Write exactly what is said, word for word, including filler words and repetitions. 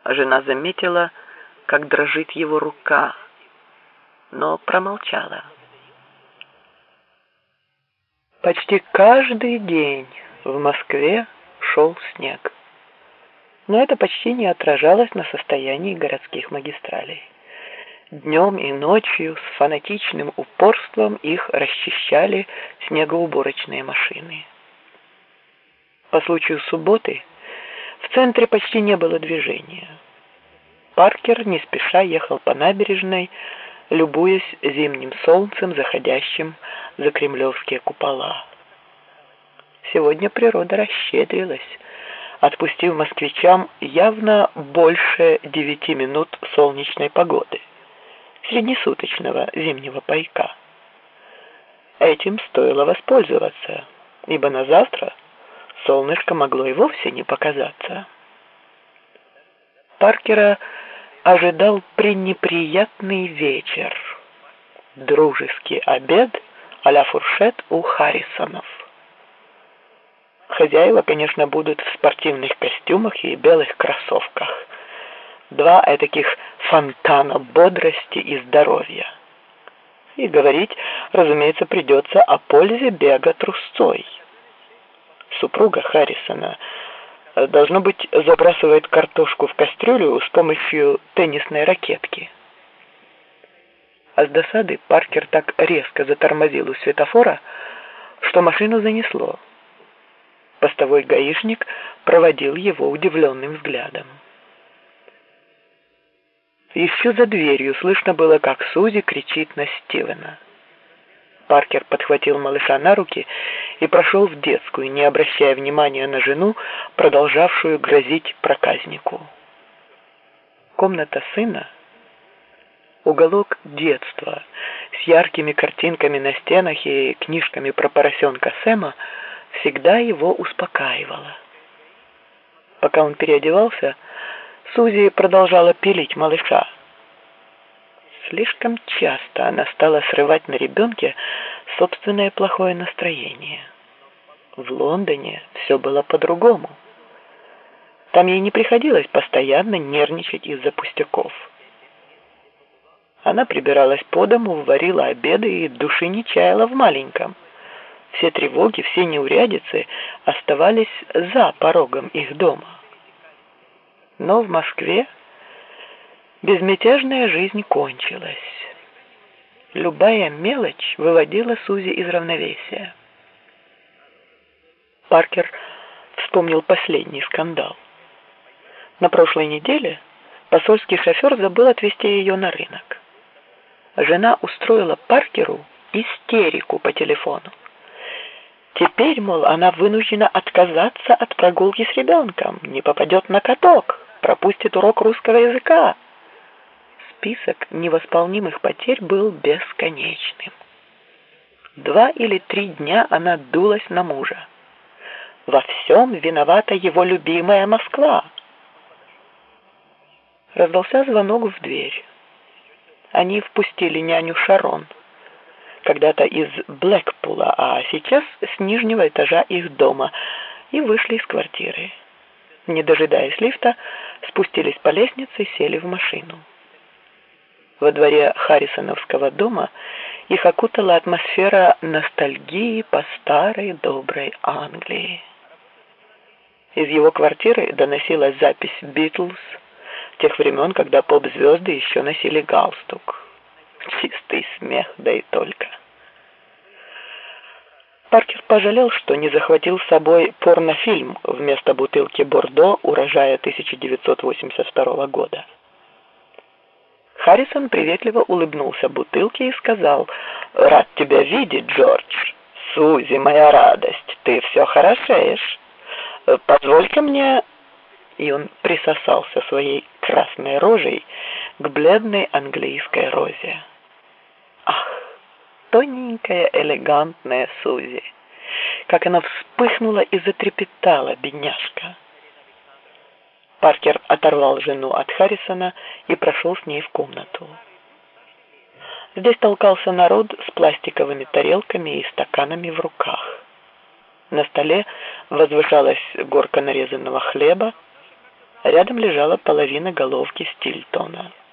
Жена заметила, как дрожит его рука, но промолчала. Почти каждый день в Москве шел снег, но это почти не отражалось на состоянии городских магистралей. Днем и ночью с фанатичным упорством их расчищали снегоуборочные машины. По случаю субботы в центре почти не было движения. Паркер не спеша ехал по набережной, любуясь зимним солнцем, заходящим за кремлевские купола. Сегодня природа расщедрилась, отпустив москвичам явно больше девяти минут солнечной погоды, среднесуточного зимнего пайка. Этим стоило воспользоваться, ибо на завтра солнышко могло и вовсе не показаться. Паркера ожидал пренеприятный вечер, дружеский обед а-ля фуршет у Харрисонов. Хозяева, конечно, будут в спортивных костюмах и белых кроссовках. Два этаких фонтана бодрости и здоровья. И говорить, разумеется, придется о пользе бега трусцой. Супруга Харрисона, должно быть, забрасывает картошку в кастрюлю с помощью теннисной ракетки. А с досады Паркер так резко затормозил у светофора, что машину занесло. Постовой гаишник проводил его удивленным взглядом. Еще за дверью слышно было, как Сузи кричит на Стивена. Паркер подхватил малыша на руки и прошел в детскую, не обращая внимания на жену, продолжавшую грозить проказнику. Комната сына, уголок детства с яркими картинками на стенах и книжками про поросенка Сэма, всегда его успокаивала. Пока он переодевался, Сузи продолжала пилить малыша. Слишком часто она стала срывать на ребенке собственное плохое настроение. В Лондоне все было по-другому. Там ей не приходилось постоянно нервничать из-за пустяков. Она прибиралась по дому, варила обеды и души не чаяла в маленьком. Все тревоги, все неурядицы оставались за порогом их дома. Но в Москве безмятежная жизнь кончилась. Любая мелочь выводила Сузи из равновесия. Паркер вспомнил последний скандал. На прошлой неделе посольский шофер забыл отвезти ее на рынок. Жена устроила Паркеру истерику по телефону. Теперь, мол, она вынуждена отказаться от прогулки с ребенком, не попадет на каток, пропустит урок русского языка. Список невосполнимых потерь был бесконечным. Два или три дня она дулась на мужа. Во всем виновата его любимая Москва. Раздался звонок в дверь. Они впустили няню Шарон, когда-то из Блэкпула, а сейчас с нижнего этажа их дома, и вышли из квартиры. Не дожидаясь лифта, спустились по лестнице и сели в машину. Во дворе Харрисоновского дома их окутала атмосфера ностальгии по старой доброй Англии. Из его квартиры доносилась запись «Битлз», тех времен, когда поп-звезды еще носили галстук. Чистый смех, да и только. Паркер пожалел, что не захватил с собой порнофильм вместо бутылки Бордо урожая тысяча девятьсот восемьдесят второго года. Харрисон приветливо улыбнулся бутылке и сказал: «Рад тебя видеть, Джордж. Сузи, моя радость, ты все хорошеешь. Позволь-ка мне...» И он присосался своей красной рожей к бледной английской розе. Ах, тоненькая, элегантная Сузи! Как она вспыхнула и затрепетала, бедняжка! Паркер оторвал жену от Харрисона и прошел с ней в комнату. Здесь толкался народ с пластиковыми тарелками и стаканами в руках. На столе возвышалась горка нарезанного хлеба, Рядом лежала половина головки Стильтона.